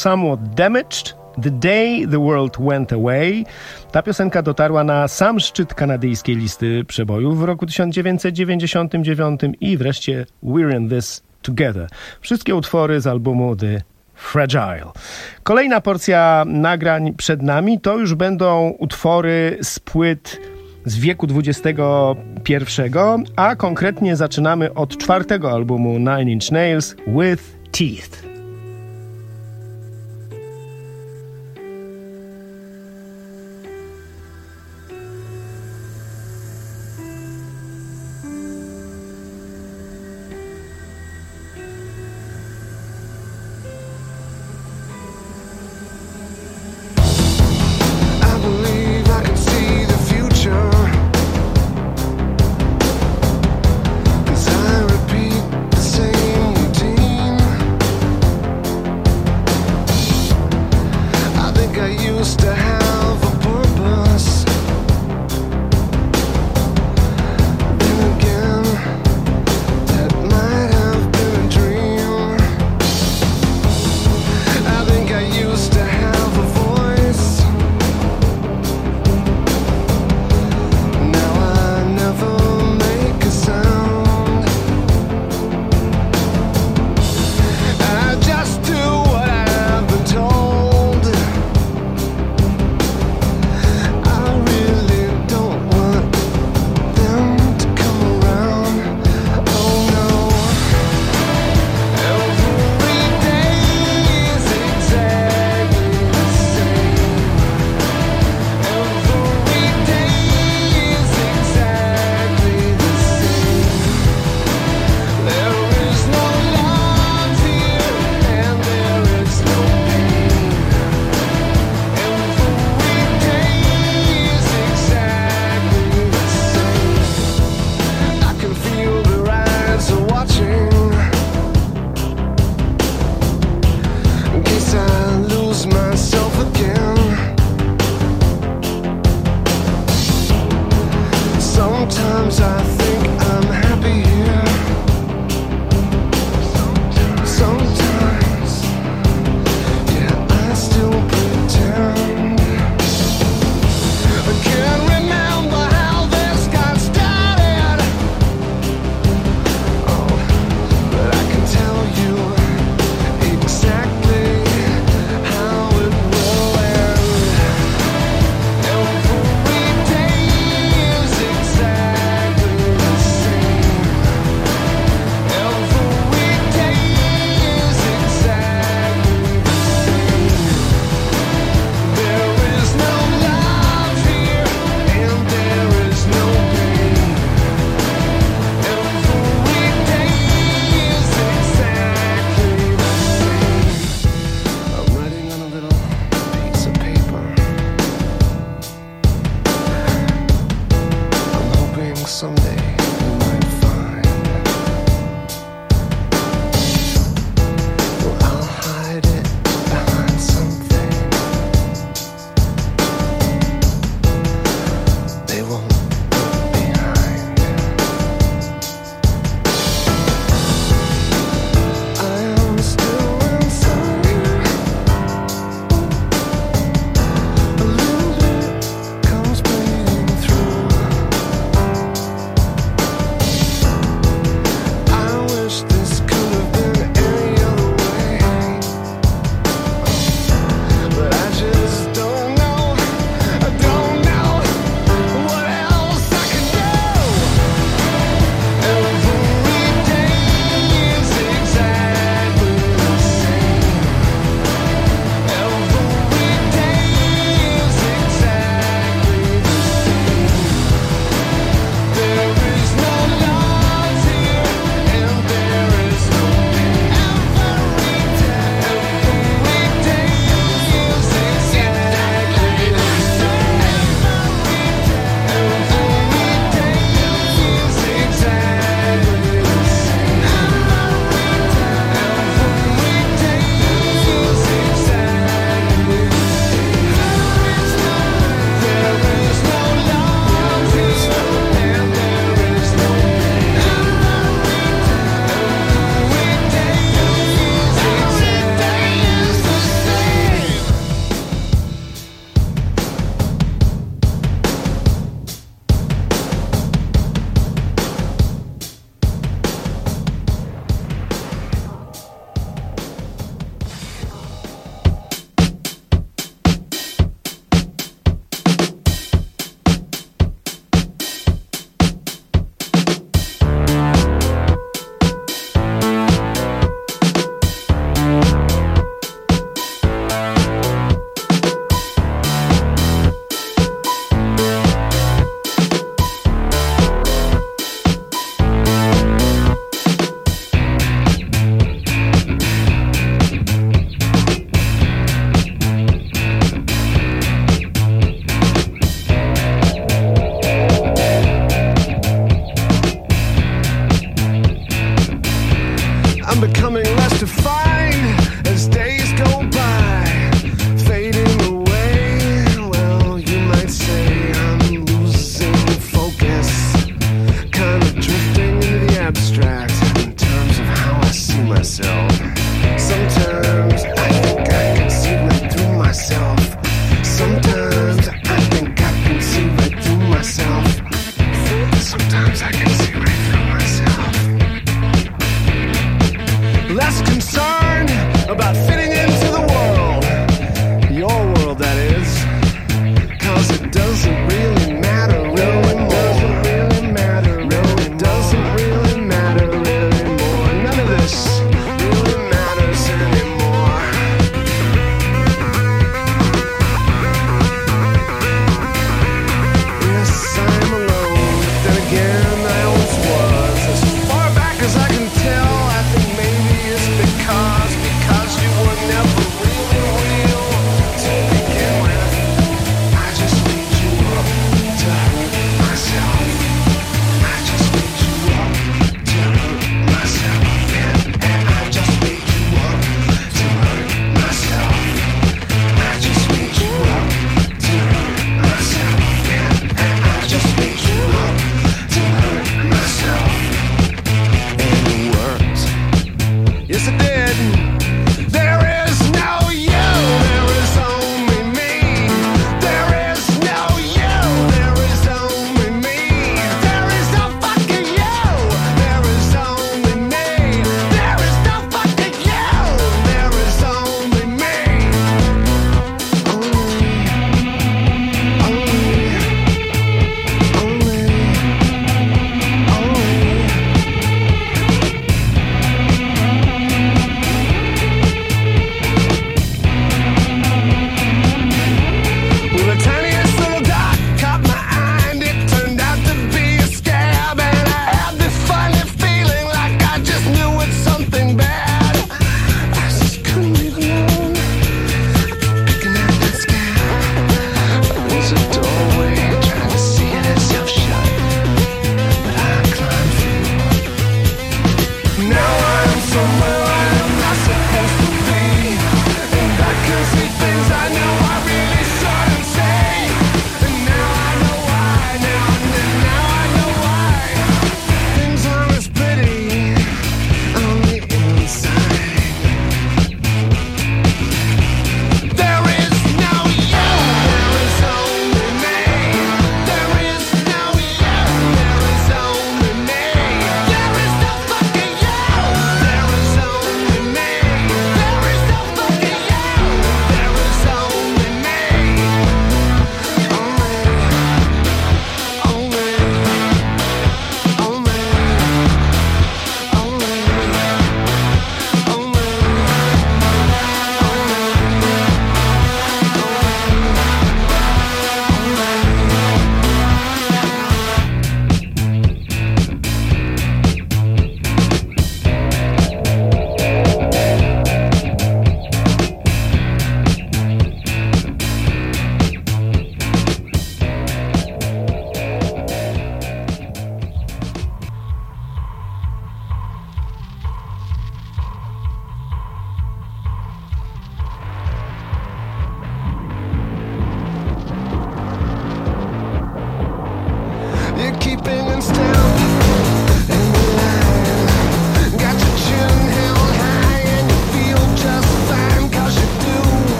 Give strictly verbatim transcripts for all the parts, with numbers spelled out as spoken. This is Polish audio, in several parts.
Somewhat Damaged, The Day the World Went Away. Ta piosenka dotarła na sam szczyt kanadyjskiej listy przebojów w roku tysiąc dziewięćset dziewięćdziesiątym dziewiątym i wreszcie We're in This Together. Wszystkie utwory z albumu The Fragile. Kolejna porcja nagrań przed nami to już będą utwory z płyt z wieku dwudziestego pierwszego, a konkretnie zaczynamy od czwartego albumu Nine Inch Nails, With Teeth. Sometimes I can see right through myself. Less concerned about fitting into the world, your world that is, 'cause it doesn't really matter really more. Doesn't really matter really more. Doesn't really matter really more. None of this really matters anymore. Yes, I'm alone, but then again I always was. As far back as I can tell, I think maybe it's because, because you were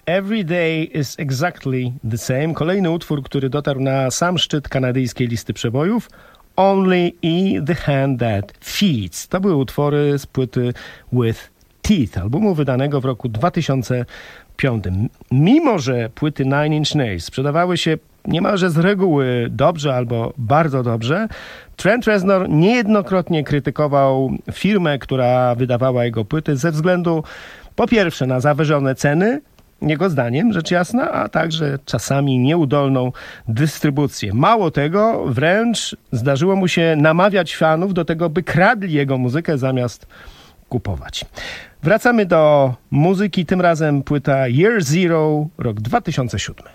Every Day is Exactly the Same. Kolejny utwór, który dotarł na sam szczyt kanadyjskiej listy przebojów. Only i The Hand That Feeds. To były utwory z płyty With Teeth, albumu wydanego w roku dwa tysiące piątym. Mimo że płyty Nine Inch Nails sprzedawały się niemalże z reguły dobrze albo bardzo dobrze, Trent Reznor niejednokrotnie krytykował firmę, która wydawała jego płyty ze względu po pierwsze na zawyżone ceny, jego zdaniem, rzecz jasna, a także czasami nieudolną dystrybucję. Mało tego, wręcz zdarzyło mu się namawiać fanów do tego, by kradli jego muzykę zamiast kupować. Wracamy do muzyki, tym razem płyta Year Zero, rok dwa tysiące siódmy.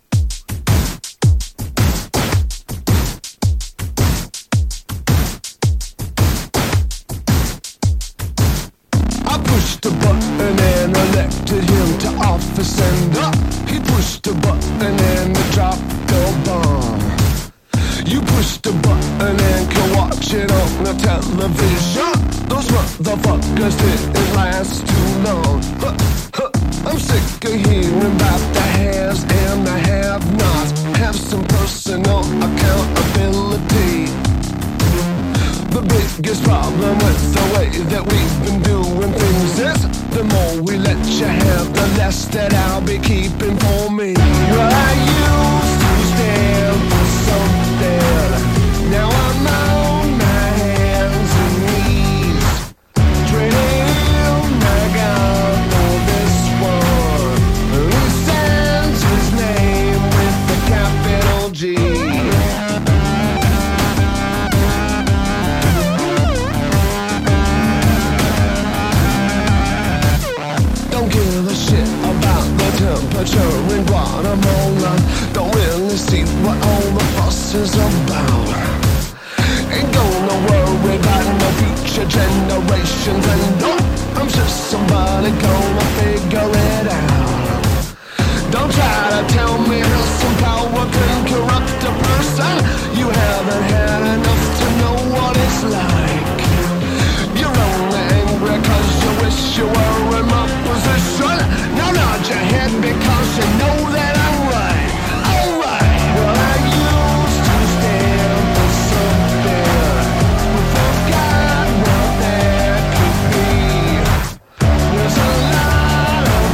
Pushed a button and elected him to office, and up he pushed a button and they dropped the bomb. You pushed a button and can watch it on the television. Those motherfuckers didn't last too long. Huh, huh. I'm sick of hearing about the haves and the have-nots. Have some personal accountability. The biggest problem with the way that we've been doing things is the more we let you have, the less that I'll be keeping for me. Well, I used to stand for something. Now I'm on my hands and knees, trading my God for this one. He stands his name with the capital G. Temperature in Guatemala. Don't really see what all the fuss is about. Ain't gonna worry about no future generations, and no, I'm sure somebody gonna figure it out. Don't try to tell me how some power can corrupt a person. You haven't had enough to know what it's like. You're only angry cause you wish you were in my position. Now nod your head because you know that I'm right. Alright, well I used to stand for something, but forgot what that could be. There's a lot of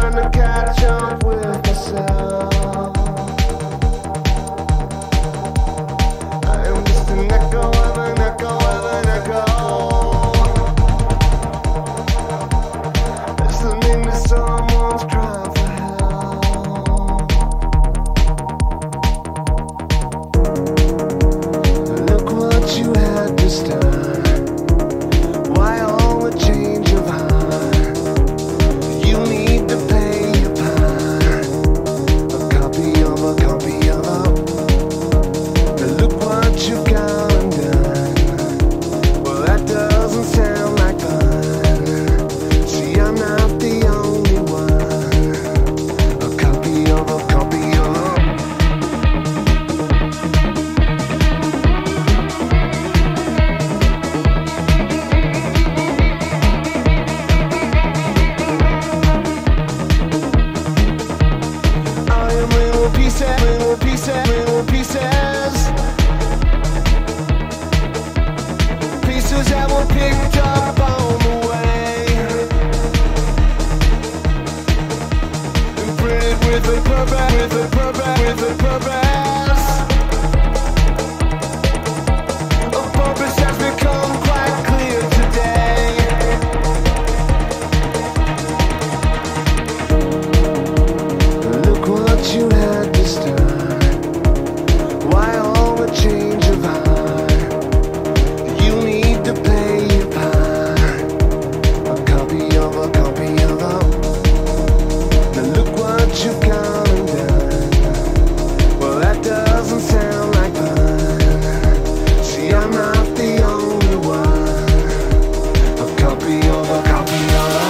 trying to catch up with myself. I am just an echo of an echo of an echo. Listening to someone's cry for help. Look what you had to start. Why all the change of heart? You need to pay your part. A copy of a copy of a. Look what you've gone and done. Well, that doesn't sound like fun. See, I'm not the only one. A copy of a copy of a. I am little pieces, little pieces, little pieces. Pieces that were picked up on the way. Imprinted with a purpose, with a purpose, with a purpose. A purpose has become quite clear today. Look what you had to start. Why all the change of heart? You need to play your part. A copy of a copy of a. Now look what you've gone and done. Well, that doesn't sound like fun. See, I'm not the only one. A copy of a copy of a.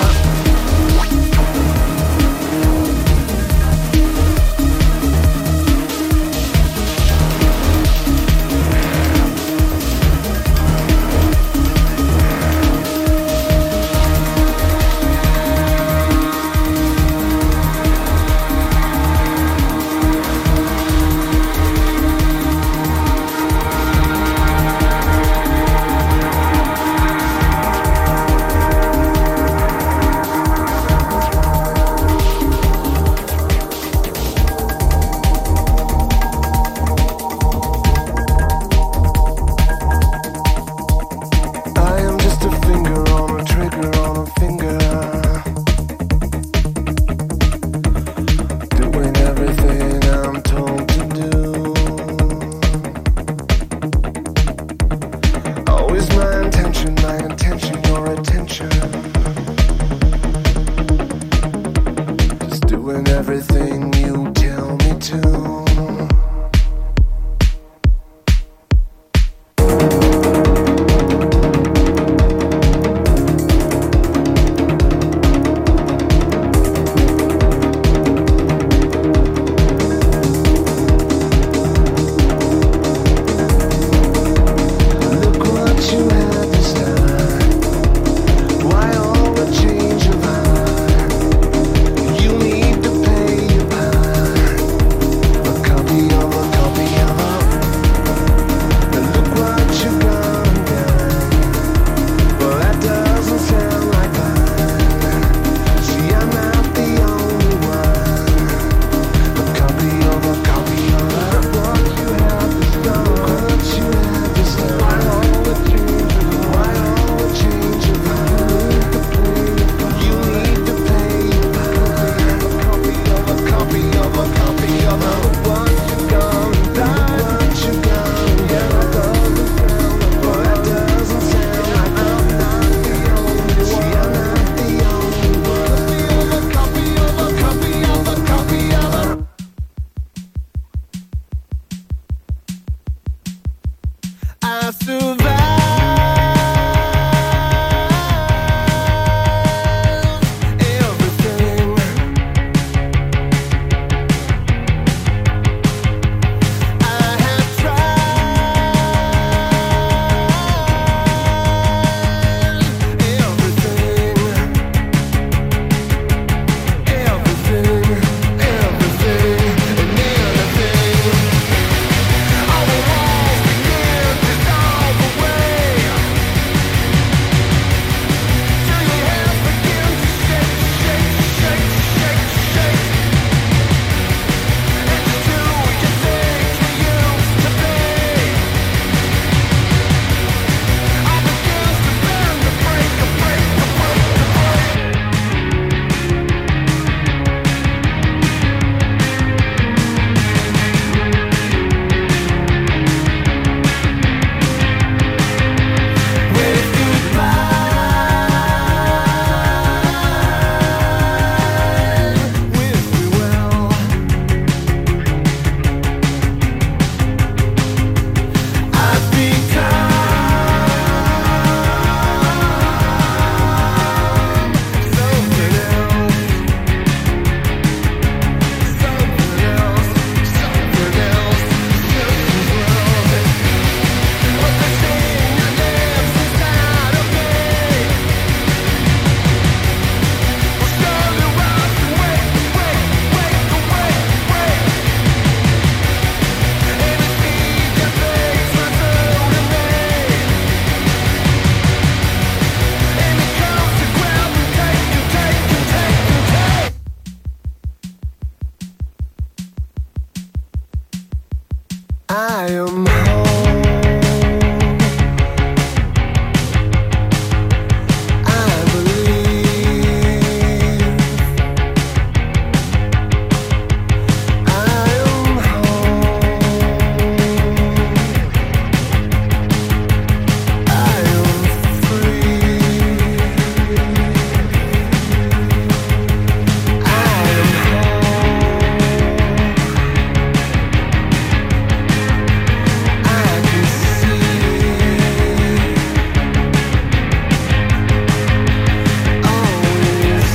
I am just a finger on a trigger on a finger. Doing everything I'm told to do. Always my intention, my intention, your attention. Just doing everything you tell me to. Look what you had to start. Why all the change of heart? You need to pay your part. I am home. I believe I am home. I am free. I am home. I can see always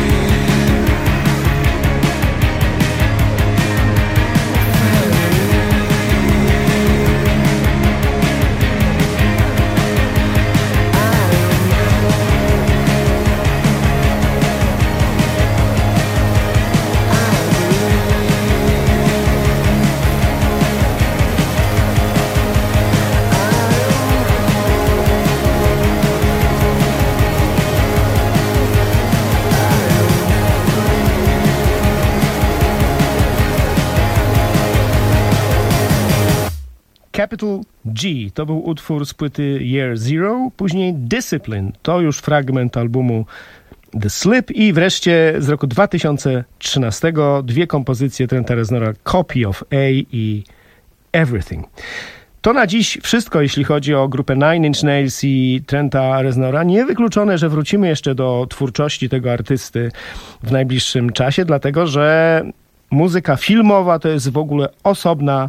Capital G to był utwór z płyty Year Zero, później Discipline to już fragment albumu The Slip i wreszcie z roku dwa tysiące trzynastego dwie kompozycje Trenta Reznora, Copy of A i Everything. To na dziś wszystko, jeśli chodzi o grupę Nine Inch Nails i Trenta Reznora. Niewykluczone, że wrócimy jeszcze do twórczości tego artysty w najbliższym czasie, dlatego że muzyka filmowa to jest w ogóle osobna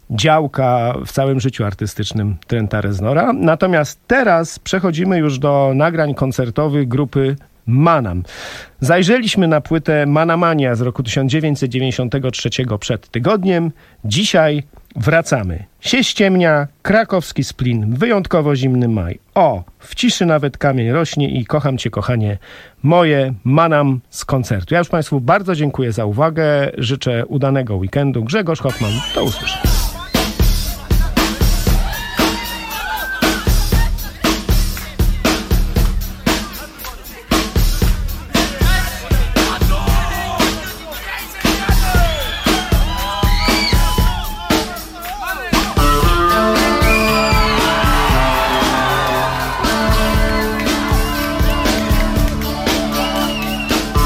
działka w całym życiu artystycznym Trenta Reznora. Natomiast teraz przechodzimy już do nagrań koncertowych grupy Manam. Zajrzeliśmy na płytę Manamania z roku tysiąc dziewięćset dziewięćdziesiątego trzeciego przed tygodniem. Dzisiaj wracamy. Sie ściemnia, krakowski splin, wyjątkowo zimny maj. O, w ciszy nawet kamień rośnie i kocham cię, kochanie moje, Manam z koncertu. Ja już Państwu bardzo dziękuję za uwagę. Życzę udanego weekendu. Grzegorz Hoffman, do usłyszenia.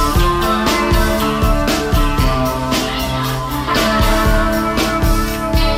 I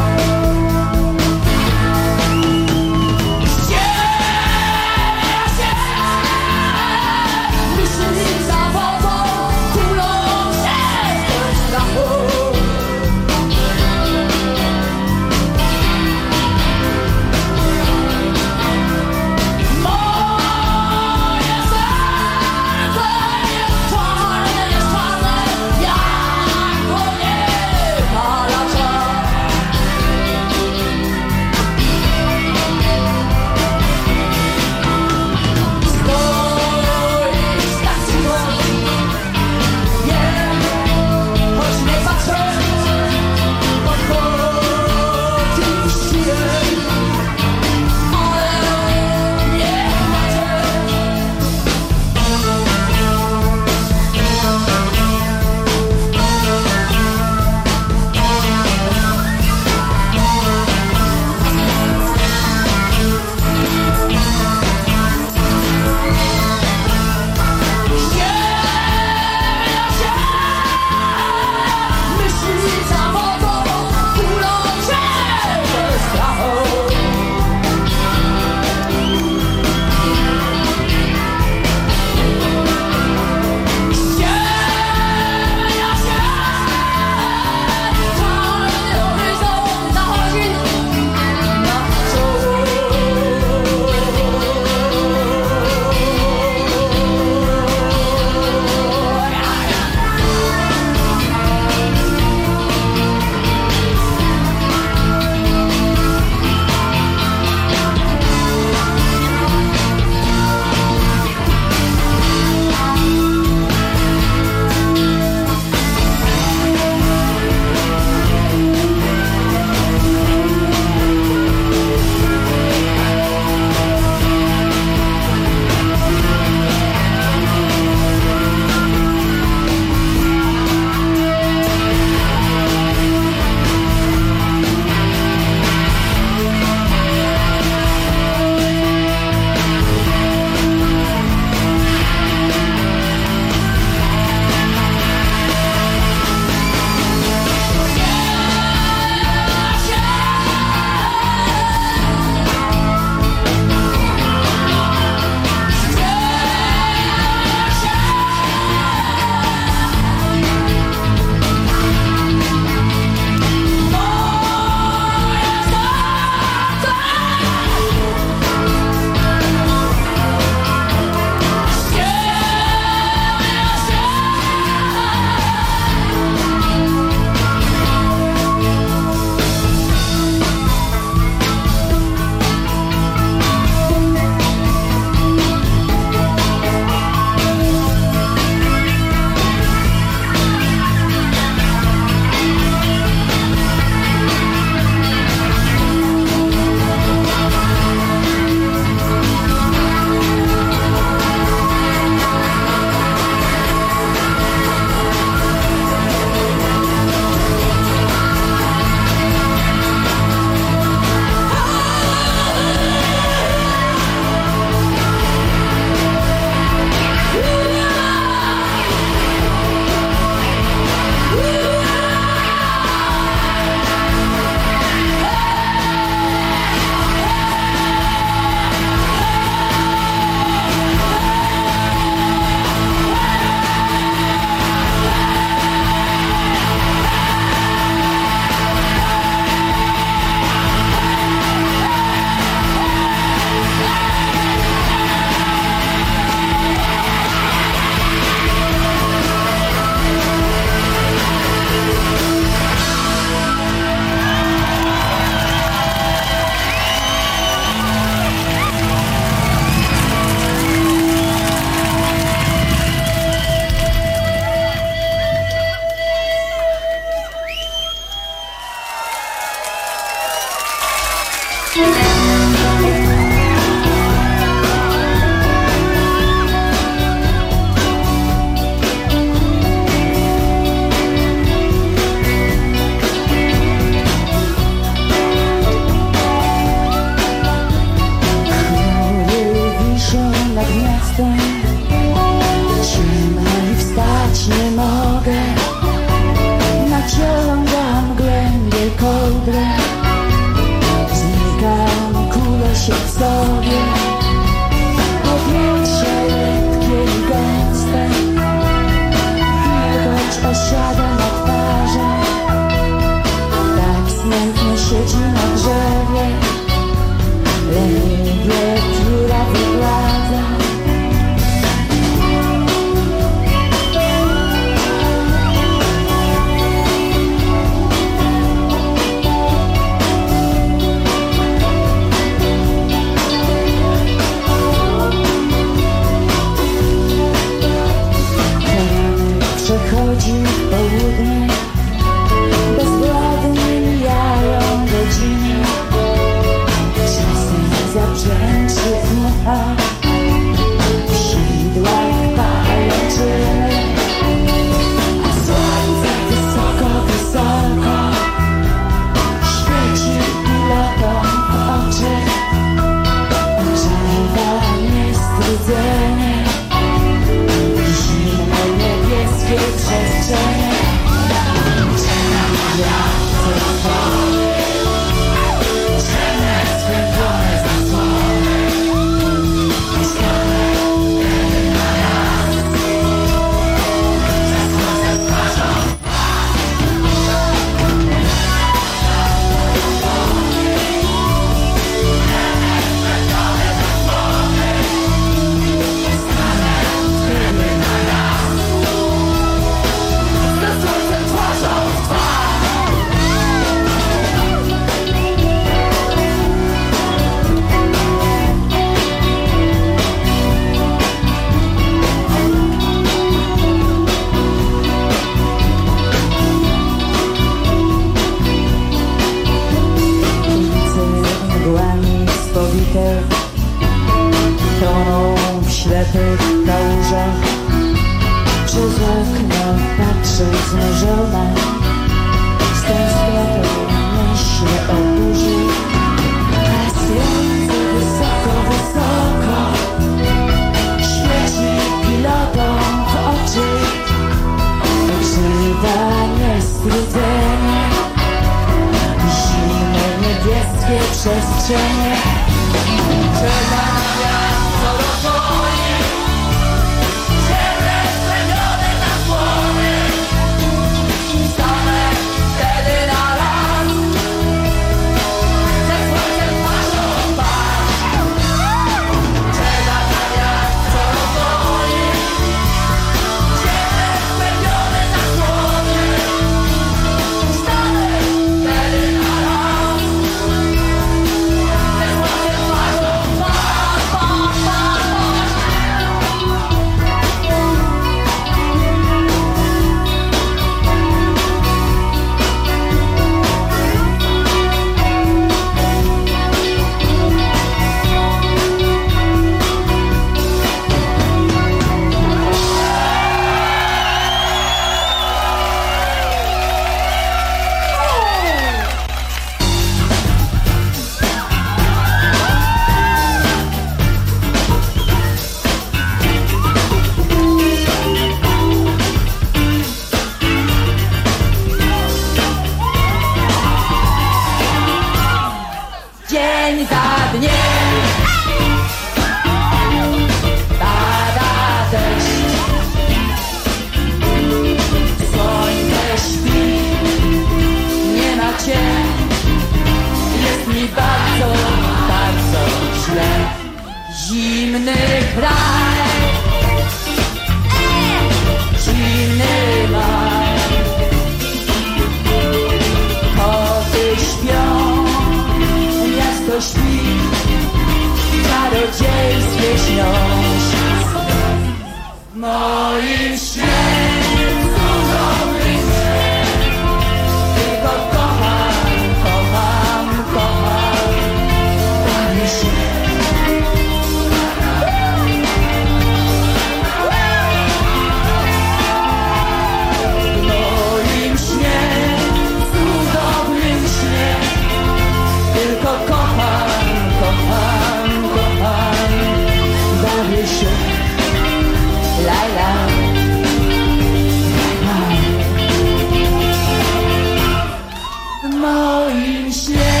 moim śnie,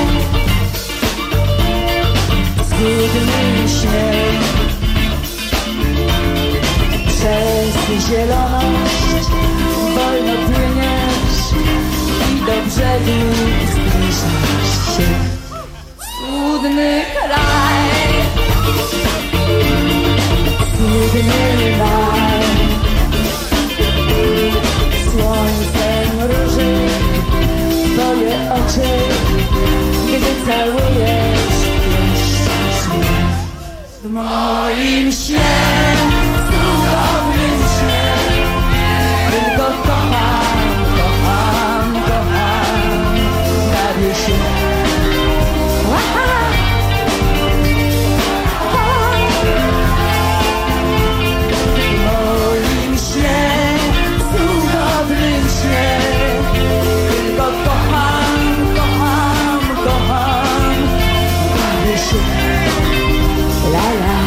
zgubny śnie. Przez zieloność wolno płyniesz i do brzegu zbliżasz się. Cudny kraj, cudny raj. Słońcem róży twoje oczy, gdy całujesz jeszcze mnie. W moim śnie, cudownym śnie, tylko kocham, kocham, kocham, bawię się. W moim śnie, cudownym śnie, tylko kocham, kocham, kocham, bawię się. La la.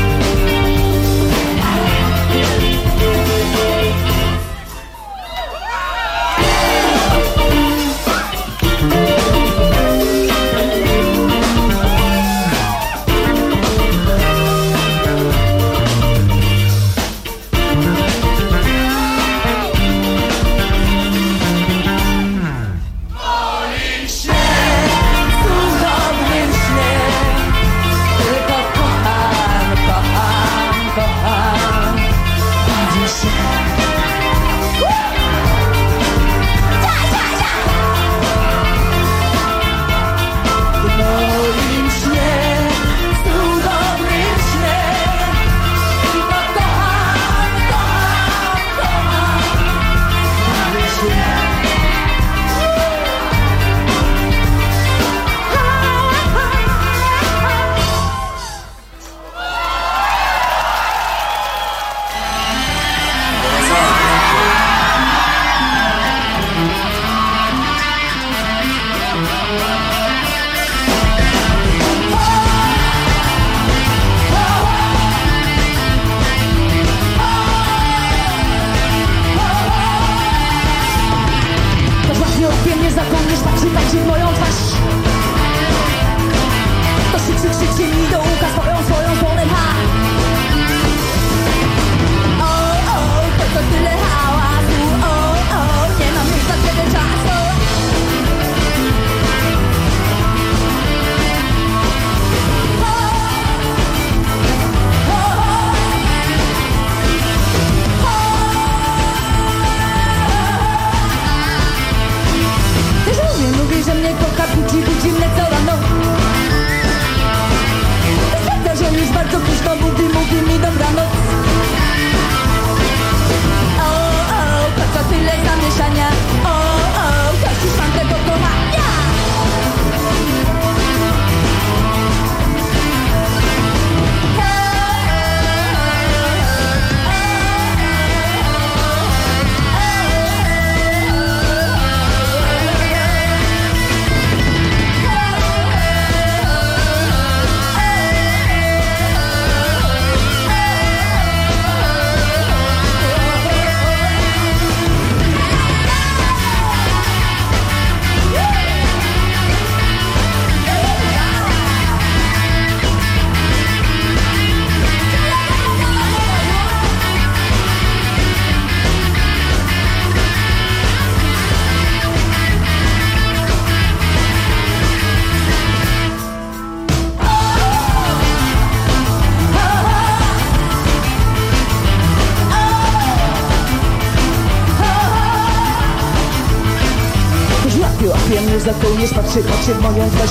Zakołujesz, patrzy, patrzy w moją twarz.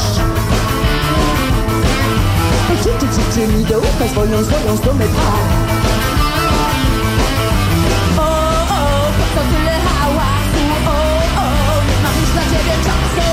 Krzyczy, krzyczy mi do ucha swoją, swoją stronę twarz. O, o, po co tyle hałasu? O, o, nie mam już dla ciebie czasu.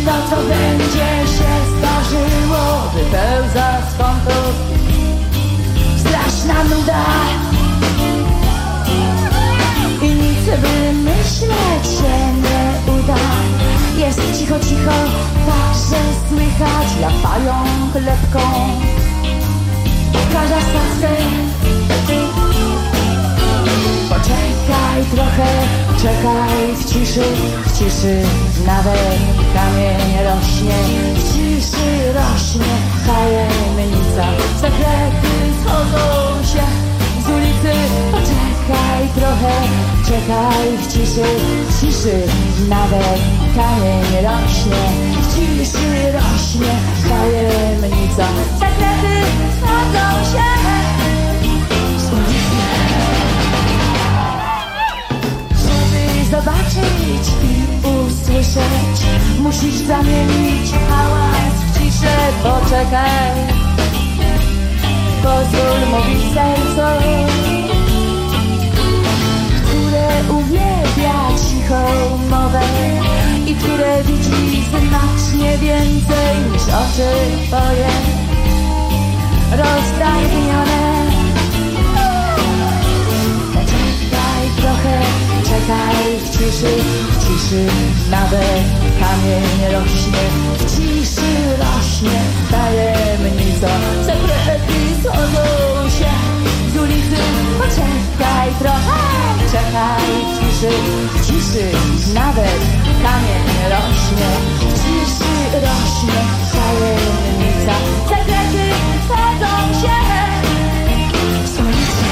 to, co będzie się zdarzyło, wypełza z kątów straszna nuda i nic wymyśleć się nie uda. Jest cicho, cicho, tak, że słychać, jak pają klepką każda stację. Poczekaj trochę, czekaj w ciszy, w ciszy nawet kamień rośnie, w ciszy rośnie tajemnica. Sekrety schodzą się z ulicy. Poczekaj trochę, czekaj w ciszy, w ciszy nawet kamień rośnie, w ciszy rośnie tajemnica. Sekrety schodzą się z ulicy. Zobaczyć i usłyszeć, musisz zamienić hałas w ciszę. Poczekaj, pozwól mówić sercu, które uwielbia cichą mowę i które widzi znacznie więcej niż oczy twoje roztargnione. Poczekaj trochę, czekaj w ciszy, w ciszy nawet kamień rośnie, w ciszy rośnie tajemnica. Sekrety schodzą się z ulicy. Poczekaj trochę, czekaj w ciszy, w ciszy nawet kamień rośnie, w ciszy rośnie tajemnica. Sekrety schodzą się z ulicy.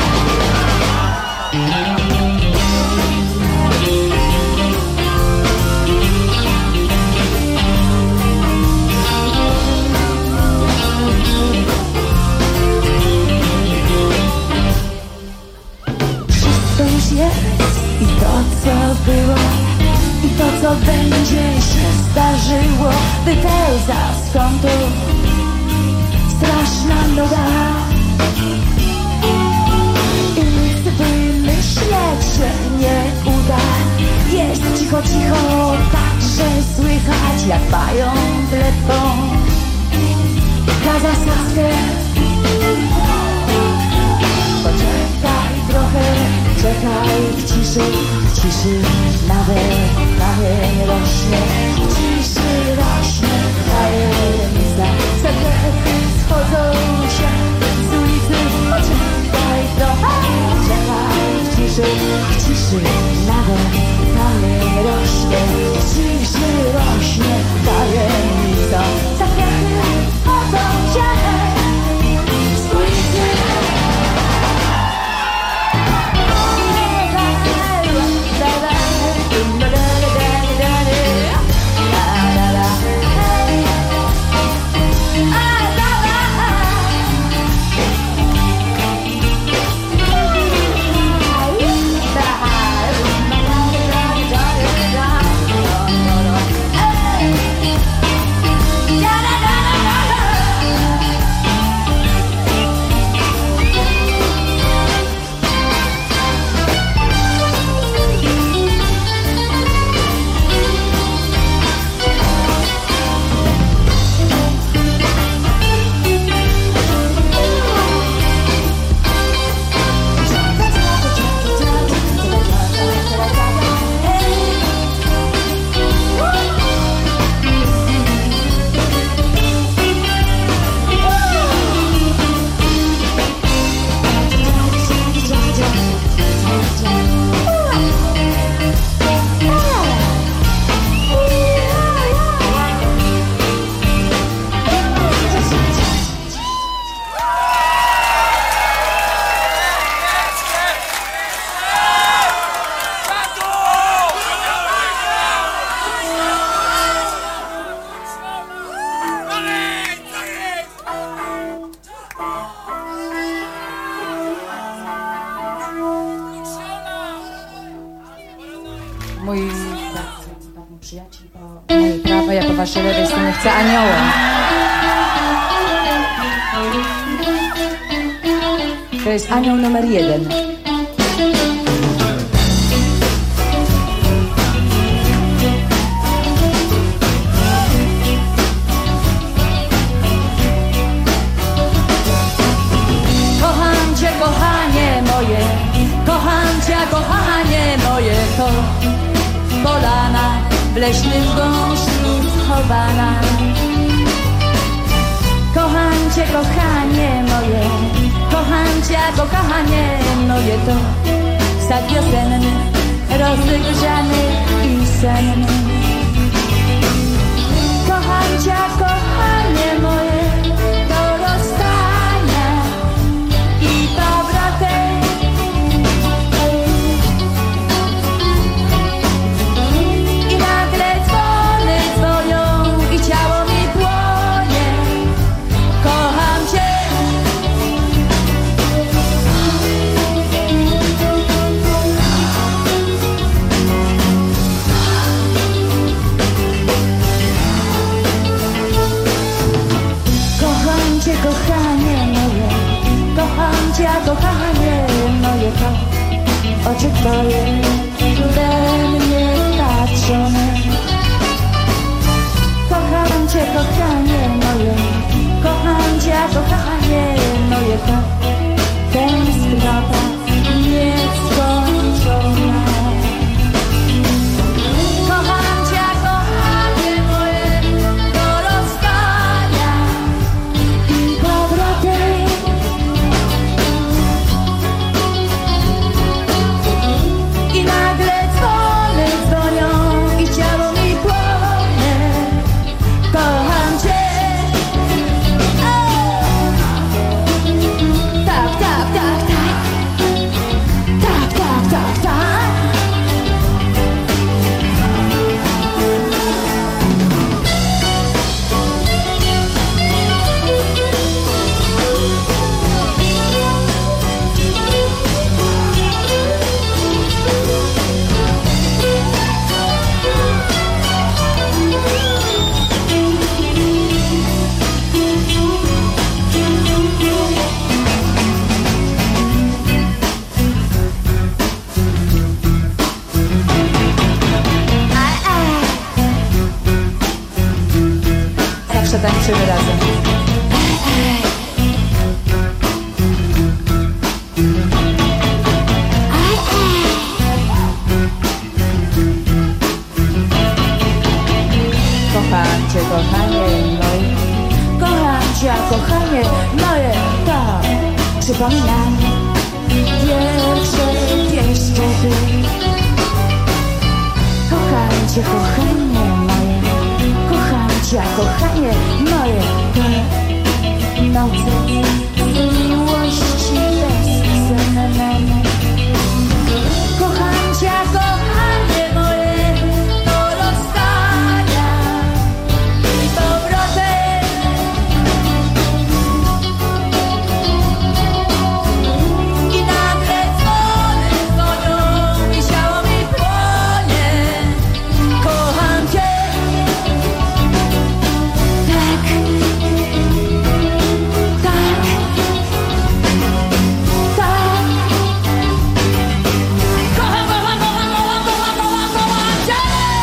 I to, co było, i to, co będzie się zdarzyło, wypełza z kątów straszna nuda i nic wymyśleć się nie uda. Jest cicho, cicho, tak, że słychać, jak bają klepką kazachstańskie. Poczekaj trochę, czekaj w ciszy, w ciszy nawet kamień rośnie, w ciszy rośnie tajemnica. Sekrety schodzą się z ulicy. Poczekaj trochę, czekaj w ciszy, w ciszy nawet kamień rośnie, w ciszy rośnie tajemnica. Sekrety schodzą się z ulicy. Mój dawny przyjaciel po mojej prawej, ja po waszej lewej stronie chcę anioła. To jest anioł numer jeden. leśnym gąszczu schowana. Kocham cię, kochanie moje, kocham cię, kochanie moje, to sad wiosenny, rozgrzany i senny. Kocham cię, kochanie moje, do rozstania i powrotem. I nagle dzwony dzwonią i ciało mi płonie. Kocham cię. Kocham cię, kochanie moje, kocham cię, kochanie moje, to oczy twoje we mnie patrzą. Kocham cię, kochanie moje, kocham cię, kochanie moje, to tęsknota nieskończona. Kocham cię, kochanie moje, do rozstania i powrotem. I nagle dzwony dzwonią i ciało mi płonie. Kocham cię. Tak, tak, tak, tak. Tak, tak, tak, tak. Zawsze tańczymy razem. Kocham cię, kochanie moje, kocham cię, kochanie moje, to przypominam pierwsze pieśni. Kocham cię, kochanie moje, kocham cię, kochanie moje, te noce z miłości bezsenne. Kocham cię, kochanie moje, do rozstania i powrotem. I nagle dzwony dzwonią i ciało mi płonie. Kocham cię. Tak, tak, tak. Kocham, kocham, kocham, kocham, kocham, kocham, kocham cię.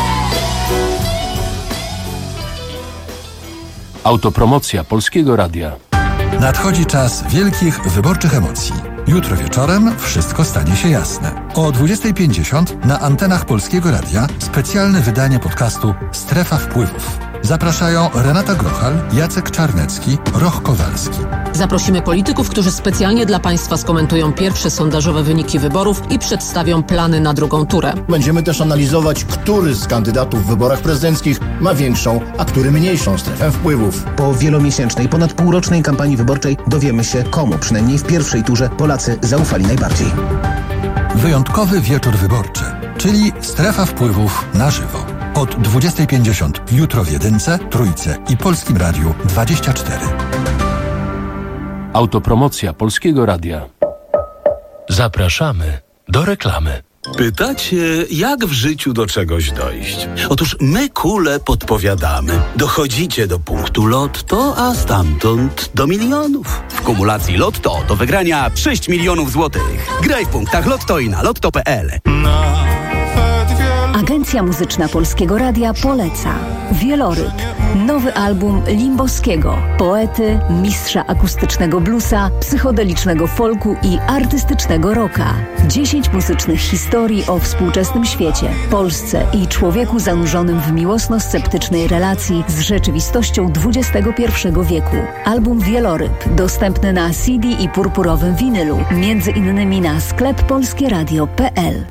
Autopromocja Polskiego Radia. Nadchodzi czas wielkich wyborczych emocji. Jutro wieczorem wszystko stanie się jasne. O dwudziestej pięćdziesiąt na antenach Polskiego Radia specjalne wydanie podcastu Strefa Wpływów. Zapraszają Renata Grochal, Jacek Czarnecki, Roch Kowalski. Zaprosimy polityków, którzy specjalnie dla Państwa skomentują pierwsze sondażowe wyniki wyborów i przedstawią plany na drugą turę. Będziemy też analizować, który z kandydatów w wyborach prezydenckich ma większą, a który mniejszą strefę wpływów. Po wielomiesięcznej, ponad półrocznej kampanii wyborczej dowiemy się, komu przynajmniej w pierwszej turze Polacy zaufali najbardziej. Wyjątkowy wieczór wyborczy, czyli Strefa Wpływów na żywo. Od dwudziestej pięćdziesiąt jutro w Jedynce, Trójce i Polskim Radiu dwadzieścia cztery. Autopromocja Polskiego Radia. Zapraszamy do reklamy. Pytacie, jak w życiu do czegoś dojść? Otóż my, kule, podpowiadamy. Dochodzicie do punktu Lotto, a stamtąd do milionów. W kumulacji Lotto do wygrania sześć milionów złotych. Graj w punktach Lotto i na lotto kropka p l. Agencja Agencja Muzyczna Polskiego Radia poleca Wieloryb, nowy album Limbowskiego, poety, mistrza akustycznego bluesa, psychodelicznego folku i artystycznego rocka. Dziesięć muzycznych historii o współczesnym świecie, Polsce i człowieku zanurzonym w miłosno-sceptycznej relacji z rzeczywistością dwudziestego pierwszego wieku. Album Wieloryb dostępny na C D i purpurowym winylu, między innymi na sklep polskieradio kropka p l.